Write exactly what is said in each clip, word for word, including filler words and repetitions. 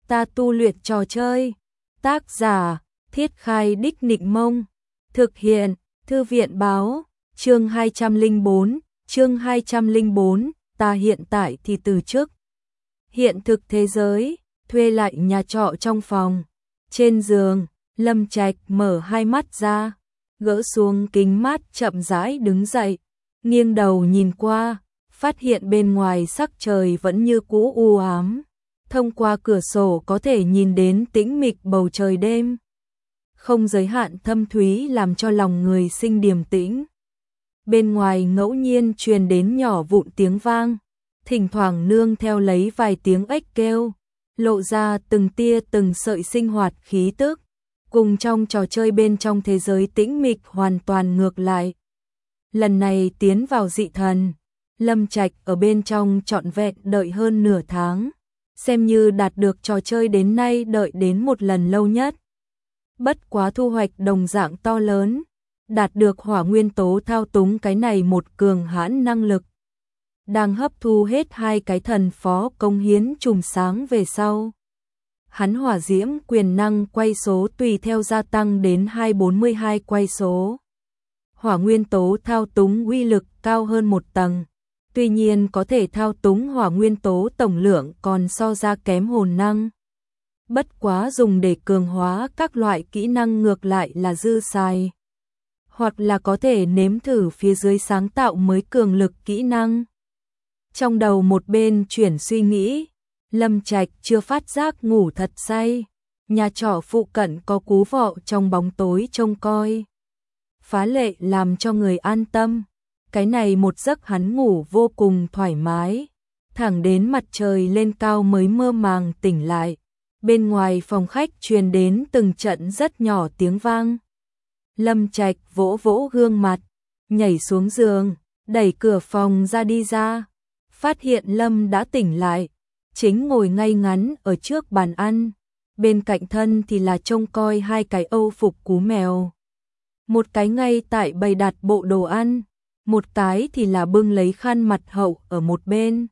ta tu luyện trò chơi. Tác giả, Thiết Khai Đích Nịnh Mông. Thực hiện, Thư viện Báo. Chương hai trăm lẻ bốn, chương hai trăm lẻ bốn, ta hiện tại thì từ chức. Hiện thực thế giới, thuê lại nhà trọ trong phòng. Trên giường, Lâm Trạch mở hai mắt ra, gỡ xuống kính mát chậm rãi đứng dậy, nghiêng đầu nhìn qua, phát hiện bên ngoài sắc trời vẫn như cũ u ám. Thông qua cửa sổ có thể nhìn đến tĩnh mịch bầu trời đêm, không giới hạn thâm thúy làm cho lòng người sinh điềm tĩnh. Bên ngoài ngẫu nhiên truyền đến nhỏ vụn tiếng vang, thỉnh thoảng nương theo lấy vài tiếng ếch kêu, lộ ra từng tia từng sợi sinh hoạt khí tức, cùng trong trò chơi bên trong thế giới tĩnh mịch hoàn toàn ngược lại. Lần này tiến vào dị thần, Lâm Trạch ở bên trong trọn vẹn đợi hơn nửa tháng, xem như đạt được trò chơi đến nay đợi đến một lần lâu nhất. Bất quá thu hoạch đồng dạng to lớn, đạt được hỏa nguyên tố thao túng cái này một cường hãn năng lực. Đang hấp thu hết hai cái thần phó công hiến trùm sáng về sau, hắn hỏa diễm quyền năng quay số tùy theo gia tăng đến hai trăm bốn mươi hai quay số. Hỏa nguyên tố thao túng uy lực cao hơn một tầng, tuy nhiên có thể thao túng hỏa nguyên tố tổng lượng còn so ra kém hồn năng. Bất quá dùng để cường hóa các loại kỹ năng ngược lại là dư xài, hoặc là có thể nếm thử phía dưới sáng tạo mới cường lực kỹ năng. Trong đầu một bên chuyển suy nghĩ, Lâm Trạch chưa phát giác ngủ thật say, nhà trọ phụ cận có cú vọ trong bóng tối trông coi, phá lệ làm cho người an tâm. Cái này một giấc hắn ngủ vô cùng thoải mái, thẳng đến mặt trời lên cao mới mơ màng tỉnh lại. Bên ngoài phòng khách truyền đến từng trận rất nhỏ tiếng vang. Lâm Trạch vỗ vỗ gương mặt, nhảy xuống giường, đẩy cửa phòng ra đi ra, phát hiện Lâm đã tỉnh lại, chính ngồi ngay ngắn ở trước bàn ăn, bên cạnh thân thì là trông coi hai cái âu phục cú mèo. Một cái ngay tại bày đặt bộ đồ ăn, một cái thì là bưng lấy khăn mặt hậu ở một bên.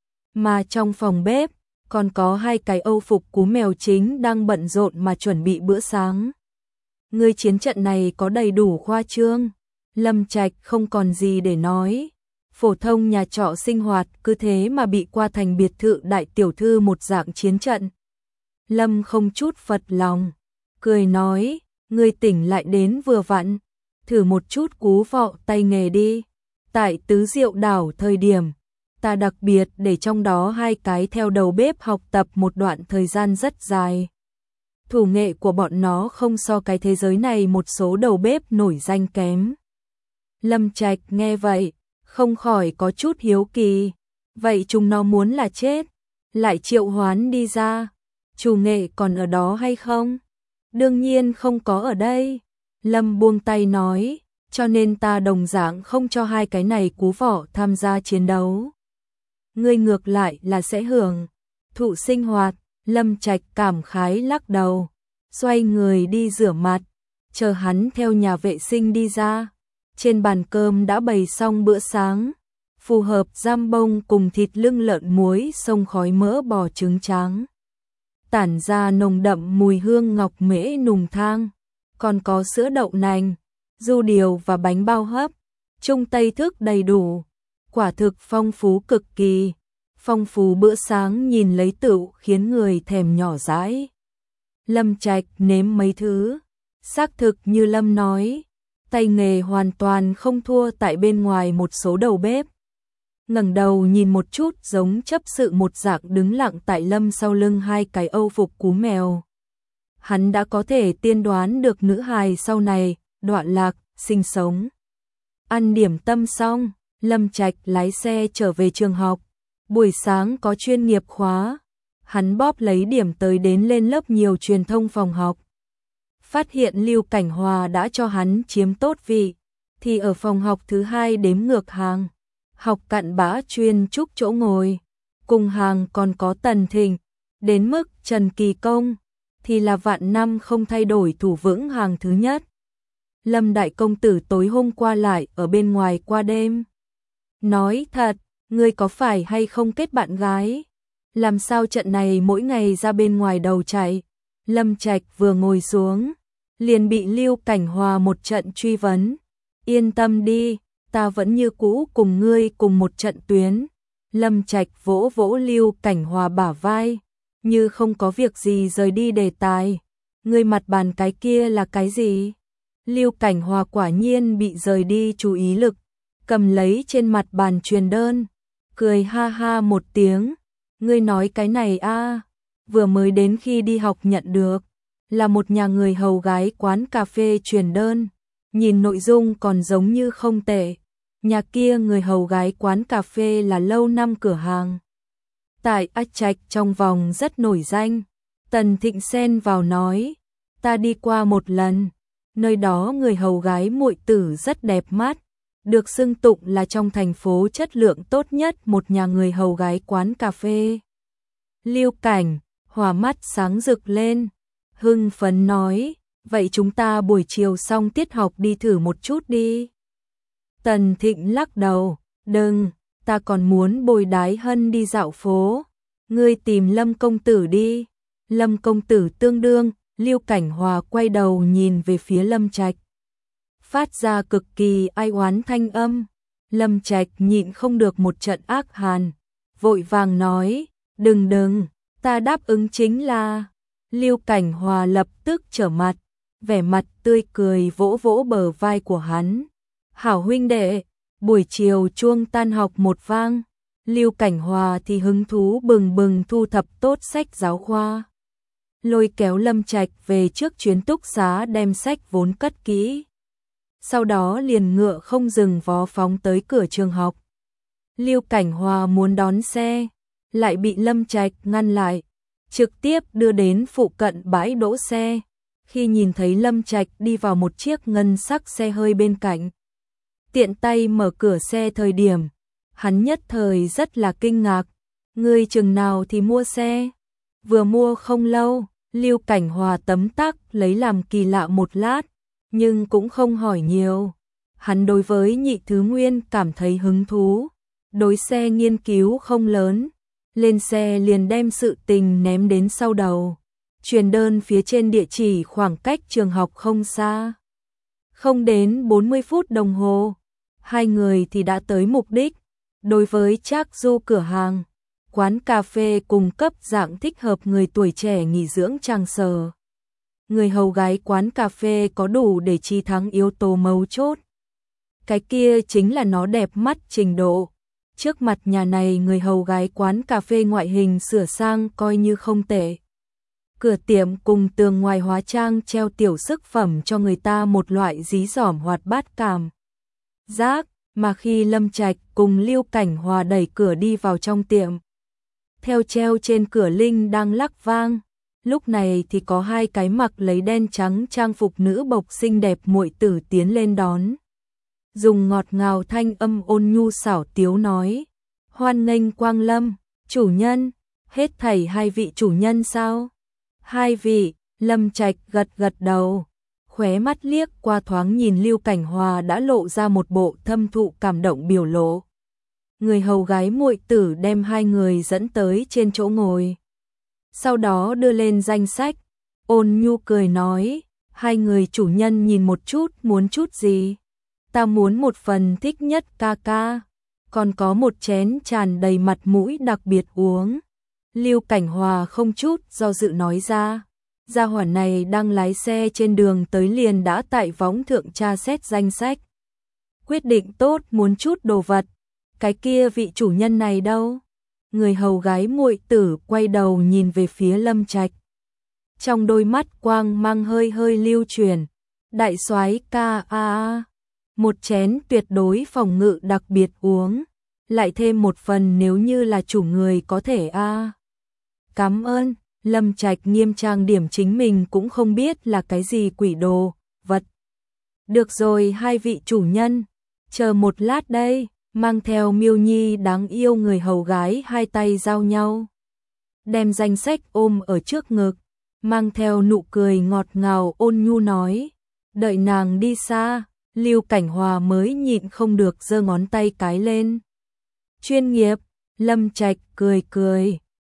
Mà trong phòng bếp, còn có hai cái âu phục cú mèo chính đang bận rộn mà chuẩn bị bữa sáng. Người chiến trận này có đầy đủ khoa trương, Lâm Trạch không còn gì để nói. Phổ thông nhà trọ sinh hoạt cứ thế mà bị qua thành biệt thự đại tiểu thư một dạng chiến trận. Lâm không chút phật lòng, cười nói, người tỉnh lại đến vừa vặn, thử một chút cú vọ tay nghề đi. Tại Tứ Diệu đảo thời điểm, ta đặc biệt để trong đó hai cái theo đầu bếp học tập một đoạn thời gian rất dài. Thủ nghệ của bọn nó không so cái thế giới này một số đầu bếp nổi danh kém. Lâm Trạch nghe vậy, không khỏi có chút hiếu kỳ. Vậy chúng nó muốn là chết, lại triệu hoán đi ra, chủ nghệ còn ở đó hay không? Đương nhiên không có ở đây. Lâm buông tay nói, cho nên ta đồng dạng không cho hai cái này cú vọ tham gia chiến đấu. Ngươi ngược lại là sẽ hưởng thụ sinh hoạt. Lâm Trạch cảm khái lắc đầu, xoay người đi rửa mặt, chờ hắn theo nhà vệ sinh đi ra. Trên bàn cơm đã bày xong bữa sáng, phù hợp giam bông cùng thịt lưng lợn muối xông khói mỡ bò trứng trắng, tản ra nồng đậm mùi hương ngọc mễ nùng thang, còn có sữa đậu nành, du điều và bánh bao hấp, trung tây thức đầy đủ, quả thực phong phú cực kỳ. Phong phú bữa sáng nhìn lấy tựu khiến người thèm nhỏ dãi. Lâm Trạch nếm mấy thứ, xác thực như Lâm nói, tay nghề hoàn toàn không thua tại bên ngoài một số đầu bếp. Ngẩng đầu nhìn một chút giống chấp sự một dạng đứng lặng tại Lâm sau lưng hai cái âu phục cú mèo. Hắn đã có thể tiên đoán được nữ hài sau này đoạn lạc sinh sống. Ăn điểm tâm xong, Lâm Trạch lái xe trở về trường học. Buổi sáng có chuyên nghiệp khóa, hắn bóp lấy điểm tới đến lên lớp nhiều truyền thông phòng học. Phát hiện Lưu Cảnh Hòa đã cho hắn chiếm tốt vị, thì ở phòng học thứ hai đếm ngược hàng, học cặn bã chuyên trúc chỗ ngồi, cùng hàng còn có Tần Thịnh, đến mức Trần Kỳ Công, thì là vạn năm không thay đổi thủ vững hàng thứ nhất. Lâm đại công tử tối hôm qua lại ở bên ngoài qua đêm. Nói thật, ngươi có phải hay không kết bạn gái? Làm sao trận này mỗi ngày ra bên ngoài đầu chạy. Lâm Trạch vừa ngồi xuống, liền bị Lưu Cảnh Hòa một trận truy vấn. Yên tâm đi, ta vẫn như cũ cùng ngươi cùng một trận tuyến. Lâm Trạch vỗ vỗ Lưu Cảnh Hòa bả vai, như không có việc gì rời đi đề tài. Ngươi mặt bàn cái kia là cái gì? Lưu Cảnh Hòa quả nhiên bị rời đi chú ý lực, cầm lấy trên mặt bàn truyền đơn, cười ha ha một tiếng. Ngươi nói cái này a, vừa mới đến khi đi học nhận được, là một nhà người hầu gái quán cà phê truyền đơn, nhìn nội dung còn giống như không tệ. Nhà kia người hầu gái quán cà phê là lâu năm cửa hàng tại Ách Trạch trong vòng rất nổi danh. Tần Thịnh xen vào nói, ta đi qua một lần, nơi đó người hầu gái muội tử rất đẹp mắt, được xưng tụng là trong thành phố chất lượng tốt nhất một nhà người hầu gái quán cà phê. Lưu Cảnh Hòa mắt sáng rực lên, hưng phấn nói, vậy chúng ta buổi chiều xong tiết học đi thử một chút đi. Tần Thịnh lắc đầu, đừng, ta còn muốn bồi Đái Hân đi dạo phố, ngươi tìm Lâm công tử đi. Lâm công tử tương đương. Lưu Cảnh Hòa quay đầu nhìn về phía Lâm Trạch, phát ra cực kỳ ai oán thanh âm. Lâm Trạch nhịn không được một trận ác hàn, vội vàng nói, đừng đừng, ta đáp ứng chính là. Lưu Cảnh Hòa lập tức trở mặt, vẻ mặt tươi cười vỗ vỗ bờ vai của hắn. Hảo huynh đệ, buổi chiều chuông tan học một vang, Lưu Cảnh Hòa thì hứng thú bừng bừng thu thập tốt sách giáo khoa. Lôi kéo Lâm Trạch về trước chuyến túc xá đem sách vốn cất kỹ. Sau đó liền ngựa không dừng vó phóng tới cửa trường học. Lưu Cảnh Hòa muốn đón xe, lại bị Lâm Trạch ngăn lại, trực tiếp đưa đến phụ cận bãi đỗ xe. Khi nhìn thấy Lâm Trạch đi vào một chiếc ngân sắc xe hơi bên cạnh, tiện tay mở cửa xe thời điểm, hắn nhất thời rất là kinh ngạc. Ngươi chừng nào thì mua xe? Vừa mua không lâu. Lưu Cảnh Hòa tấm tắc lấy làm kỳ lạ một lát, nhưng cũng không hỏi nhiều. Hắn đối với Nhị Thứ Nguyên cảm thấy hứng thú, đối xe nghiên cứu không lớn, lên xe liền đem sự tình ném đến sau đầu. Truyền đơn phía trên địa chỉ khoảng cách trường học không xa. Không đến bốn mươi phút đồng hồ, hai người thì đã tới mục đích. Đối với Trác Du cửa hàng, quán cà phê cung cấp dạng thích hợp người tuổi trẻ nghỉ dưỡng trang sở. Người hầu gái quán cà phê có đủ để chi thắng yếu tố mấu chốt. Cái kia chính là nó đẹp mắt trình độ. Trước mặt nhà này người hầu gái quán cà phê ngoại hình sửa sang coi như không tệ. Cửa tiệm cùng tường ngoài hóa trang treo tiểu sức phẩm cho người ta một loại dí dỏm hoạt bát cảm giác, mà khi Lâm Trạch cùng Lưu Cảnh Hòa đẩy cửa đi vào trong tiệm, theo treo trên cửa linh đang lắc vang, lúc này thì có hai cái mặc lấy đen trắng trang phục nữ bộc xinh đẹp muội tử tiến lên đón. Dùng ngọt ngào thanh âm ôn nhu xảo tiếu nói, hoan nghênh Quang Lâm, chủ nhân, hết thảy hai vị chủ nhân sao? Hai vị. Lâm Trạch gật gật đầu, khóe mắt liếc qua thoáng nhìn Lưu Cảnh Hòa đã lộ ra một bộ thâm thụ cảm động biểu lộ. Người hầu gái muội tử đem hai người dẫn tới trên chỗ ngồi. Sau đó đưa lên danh sách, ôn nhu cười nói, hai người chủ nhân nhìn một chút muốn chút gì? Ta muốn một phần thích nhất ca ca, còn có một chén tràn đầy mặt mũi đặc biệt uống. Lưu Cảnh Hòa không chút do dự nói ra. Gia hỏa này đang lái xe trên đường tới liền đã tại võng thượng tra xét danh sách. Quyết định tốt muốn chút đồ vật. Cái kia vị chủ nhân này đâu? Người hầu gái muội tử quay đầu nhìn về phía Lâm Trạch. Trong đôi mắt quang mang hơi hơi lưu truyền. Đại soái ca a, một chén tuyệt đối phòng ngự đặc biệt uống, lại thêm một phần nếu như là chủ người có thể a. Cảm ơn. Lâm Trạch nghiêm trang điểm chính mình cũng không biết là cái gì quỷ đồ vật. Được rồi hai vị chủ nhân, chờ một lát đây. Mang theo Miêu Nhi đáng yêu người hầu gái hai tay giao nhau, đem danh sách ôm ở trước ngực, mang theo nụ cười ngọt ngào ôn nhu nói, đợi nàng đi xa. Lưu Cảnh Hòa mới nhịn không được giơ ngón tay cái lên. Chuyên nghiệp. Lâm Trạch cười cười,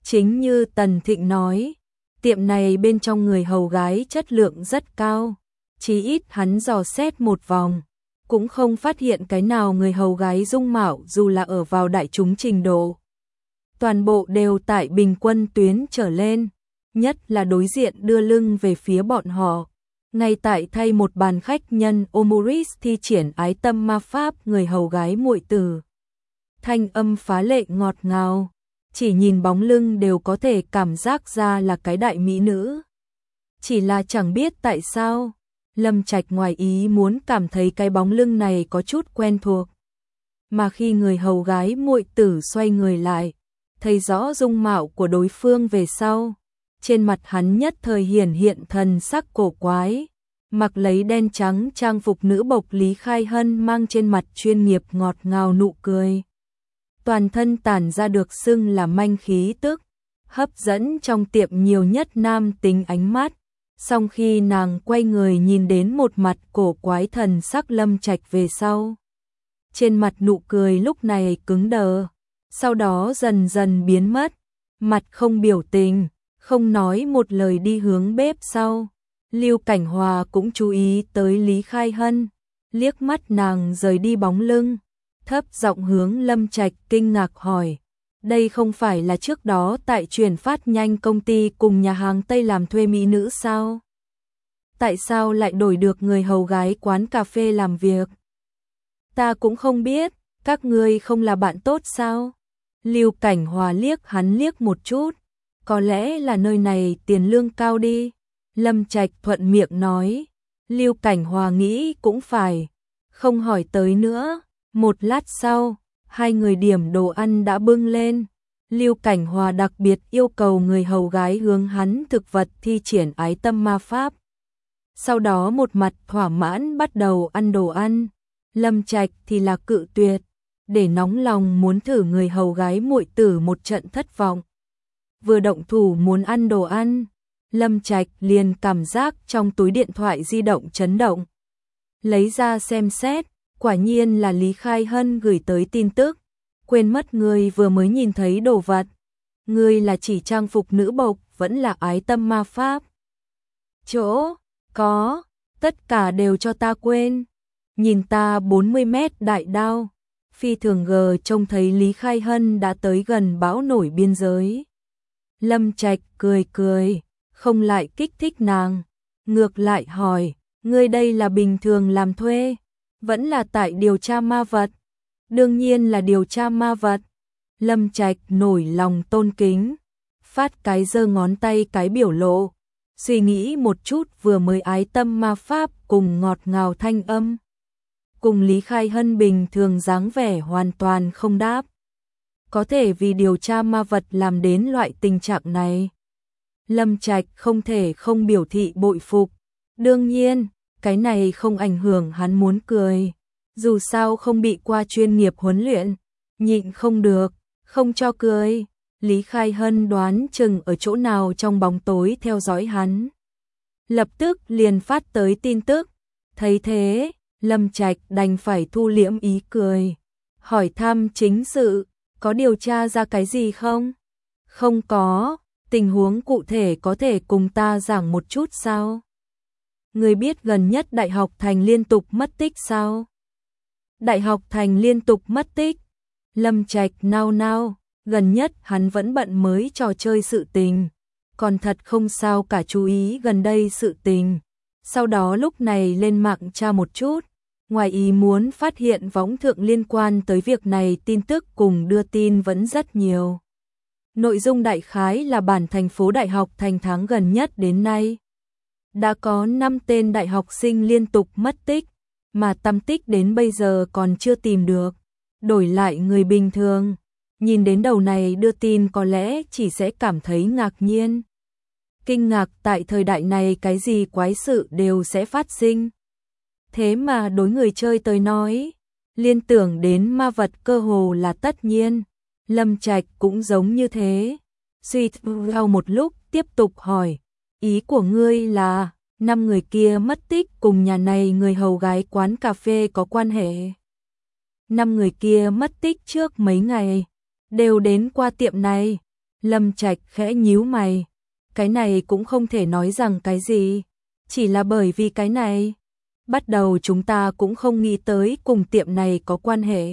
Chính như Tần Thịnh nói, tiệm này bên trong người hầu gái chất lượng rất cao, chí ít hắn dò xét một vòng, cũng không phát hiện cái nào người hầu gái dung mạo dù là ở vào đại chúng trình độ. Toàn bộ đều tại bình quân tuyến trở lên, nhất là đối diện đưa lưng về phía bọn họ. Ngay tại thay một bàn khách nhân Omoris thi triển ái tâm ma pháp người hầu gái muội tử. Thanh âm phá lệ ngọt ngào, chỉ nhìn bóng lưng đều có thể cảm giác ra là cái đại mỹ nữ. Chỉ là chẳng biết tại sao, Lâm Trạch ngoài ý muốn cảm thấy cái bóng lưng này có chút quen thuộc. Mà khi người hầu gái muội tử xoay người lại, thấy rõ dung mạo của đối phương về sau, trên mặt hắn nhất thời hiển hiện thần sắc cổ quái, mặc lấy đen trắng trang phục nữ bộc Lý Khai Hân mang trên mặt chuyên nghiệp ngọt ngào nụ cười. Toàn thân tản ra được xưng là manh khí tức, hấp dẫn trong tiệm nhiều nhất nam tính ánh mắt. Song khi nàng quay người nhìn đến một mặt cổ quái thần sắc Lâm Trạch về sau, trên mặt nụ cười lúc này cứng đờ, sau đó dần dần biến mất, mặt không biểu tình, không nói một lời đi hướng bếp sau. Lưu Cảnh Hòa cũng chú ý tới Lý Khai Hân, liếc mắt nàng rời đi bóng lưng, thấp giọng hướng Lâm Trạch kinh ngạc hỏi, đây không phải là trước đó tại chuyển phát nhanh công ty cùng nhà hàng Tây làm thuê mỹ nữ sao? Tại sao lại đổi được người hầu gái quán cà phê làm việc? Ta cũng không biết, các ngươi không là bạn tốt sao? Lưu Cảnh Hòa liếc hắn liếc một chút, có lẽ là nơi này tiền lương cao đi. Lâm Trạch thuận miệng nói, Lưu Cảnh Hòa nghĩ cũng phải, không hỏi tới nữa. Một lát sau, hai người điểm đồ ăn đã bưng lên. Lưu Cảnh Hòa đặc biệt yêu cầu người hầu gái hướng hắn thực vật thi triển ái tâm ma pháp. Sau đó một mặt thỏa mãn bắt đầu ăn đồ ăn. Lâm Trạch thì là cự tuyệt, để nóng lòng muốn thử người hầu gái muội tử một trận thất vọng. Vừa động thủ muốn ăn đồ ăn, Lâm Trạch liền cảm giác trong túi điện thoại di động chấn động. Lấy ra xem xét, quả nhiên là Lý Khai Hân gửi tới tin tức, quên mất người vừa mới nhìn thấy đồ vật. Người là chỉ trang phục nữ bộc, vẫn là ái tâm ma pháp. Chỗ, có, tất cả đều cho ta quên. Nhìn ta bốn mươi mét đại đao, phi thường gờ trông thấy Lý Khai Hân đã tới gần bão nổi biên giới. Lâm Trạch cười cười, không lại kích thích nàng, ngược lại hỏi, ngươi đây là bình thường làm thuê, vẫn là tại điều tra ma vật? Đương nhiên là điều tra ma vật. Lâm Trạch nổi lòng tôn kính, phát cái giơ ngón tay cái biểu lộ, suy nghĩ một chút vừa mới ái tâm ma pháp cùng ngọt ngào thanh âm. Cùng Lý Khai Hân bình thường dáng vẻ hoàn toàn không đáp. Có thể vì điều tra ma vật làm đến loại tình trạng này. Lâm Trạch không thể không biểu thị bội phục. Đương nhiên, cái này không ảnh hưởng hắn muốn cười. Dù sao không bị qua chuyên nghiệp huấn luyện, nhịn không được, không cho cười. Lý Khai Hân đoán chừng ở chỗ nào trong bóng tối theo dõi hắn. Lập tức liền phát tới tin tức. Thấy thế, Lâm Trạch đành phải thu liễm ý cười. Hỏi thăm chính sự, có điều tra ra cái gì không? Không có, tình huống cụ thể có thể cùng ta giảng một chút sao? Người biết gần nhất Đại học Thành liên tục mất tích sao? Đại học Thành liên tục mất tích. Lâm Trạch nao nao, gần nhất hắn vẫn bận mới trò chơi sự tình, còn thật không sao cả chú ý gần đây sự tình. Sau đó lúc này lên mạng tra một chút, ngoài ý muốn phát hiện võng thượng liên quan tới việc này tin tức cùng đưa tin vẫn rất nhiều. Nội dung đại khái là bản thành phố Đại học Thành tháng gần nhất đến nay đã có năm tên đại học sinh liên tục mất tích, mà tăm tích đến bây giờ còn chưa tìm được. Đổi lại người bình thường, nhìn đến đầu này đưa tin có lẽ chỉ sẽ cảm thấy ngạc nhiên. Kinh ngạc tại thời đại này cái gì quái sự đều sẽ phát sinh. Thế mà đối người chơi tới nói, liên tưởng đến ma vật cơ hồ là tất nhiên. Lâm Trạch cũng giống như thế. Suy theo một lúc tiếp tục hỏi, ý của ngươi là năm người kia mất tích cùng nhà này người hầu gái quán cà phê có quan hệ? Năm người kia mất tích trước mấy ngày, đều đến qua tiệm này. Lâm Trạch khẽ nhíu mày, cái này cũng không thể nói rằng cái gì, chỉ là bởi vì cái này. Bắt đầu chúng ta cũng không nghĩ tới cùng tiệm này có quan hệ.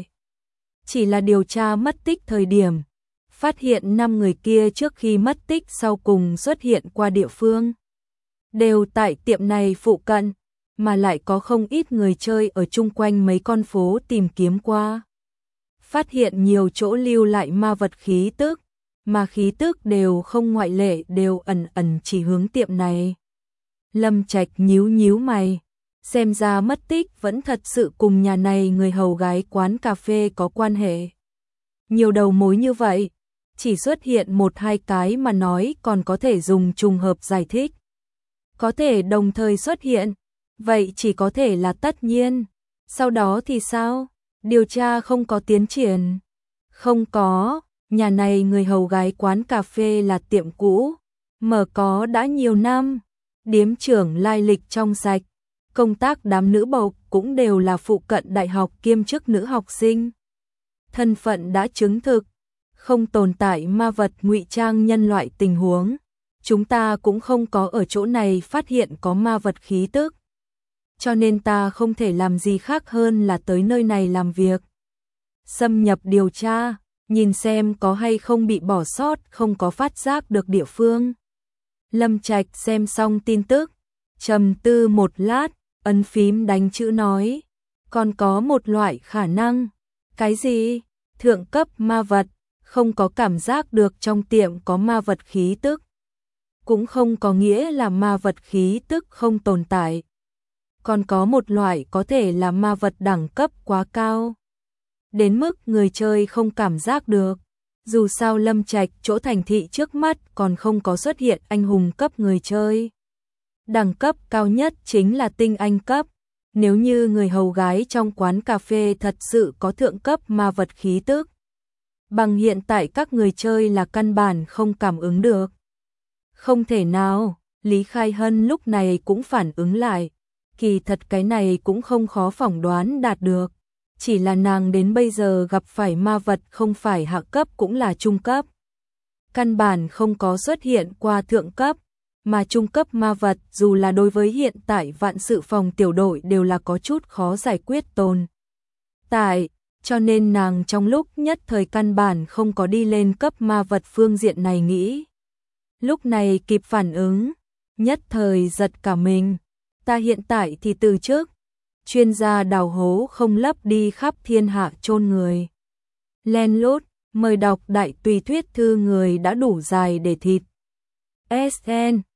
Chỉ là điều tra mất tích thời điểm, phát hiện năm người kia trước khi mất tích sau cùng xuất hiện qua địa phương. Đều tại tiệm này phụ cận, mà lại có không ít người chơi ở chung quanh mấy con phố tìm kiếm qua. Phát hiện nhiều chỗ lưu lại ma vật khí tức, mà khí tức đều không ngoại lệ đều ẩn ẩn chỉ hướng tiệm này. Lâm Trạch nhíu nhíu mày, xem ra mất tích vẫn thật sự cùng nhà này người hầu gái quán cà phê có quan hệ. Nhiều đầu mối như vậy, chỉ xuất hiện một hai cái mà nói còn có thể dùng trùng hợp giải thích. Có thể đồng thời xuất hiện, vậy chỉ có thể là tất nhiên. Sau đó thì sao? Điều tra không có tiến triển. Không có, nhà này người hầu gái quán cà phê là tiệm cũ, mở có đã nhiều năm. Điếm trưởng lai lịch trong sạch, công tác đám nữ bộc cũng đều là phụ cận đại học kiêm chức nữ học sinh. Thân phận đã chứng thực, không tồn tại ma vật ngụy trang nhân loại tình huống. Chúng ta cũng không có ở chỗ này phát hiện có ma vật khí tức. Cho nên ta không thể làm gì khác hơn là tới nơi này làm việc. Xâm nhập điều tra, nhìn xem có hay không bị bỏ sót, không có phát giác được địa phương. Lâm Trạch xem xong tin tức, trầm tư một lát, ấn phím đánh chữ nói. Còn có một loại khả năng. Cái gì? Thượng cấp ma vật, không có cảm giác được trong tiệm có ma vật khí tức. Cũng không có nghĩa là ma vật khí tức không tồn tại. Còn có một loại có thể là ma vật đẳng cấp quá cao, đến mức người chơi không cảm giác được. Dù sao Lâm Trạch chỗ thành thị trước mắt còn không có xuất hiện anh hùng cấp người chơi. Đẳng cấp cao nhất chính là tinh anh cấp. Nếu như người hầu gái trong quán cà phê thật sự có thượng cấp ma vật khí tức, bằng hiện tại các người chơi là căn bản không cảm ứng được. Không thể nào, Lý Khai Hân lúc này cũng phản ứng lại. Kỳ thật cái này cũng không khó phỏng đoán đạt được. Chỉ là nàng đến bây giờ gặp phải ma vật không phải hạ cấp cũng là trung cấp. Căn bản không có xuất hiện qua thượng cấp, mà trung cấp ma vật dù là đối với hiện tại vạn sự phòng tiểu đội đều là có chút khó giải quyết tồn tại, cho nên nàng trong lúc nhất thời căn bản không có đi lên cấp ma vật phương diện này nghĩ. Lúc này kịp phản ứng, nhất thời giật cả mình. Ta hiện tại thì từ trước, chuyên gia đào hố không lấp đi khắp thiên hạ chôn người. Len lút, mời đọc đại tùy thuyết thư người đã đủ dài để thịt. ét en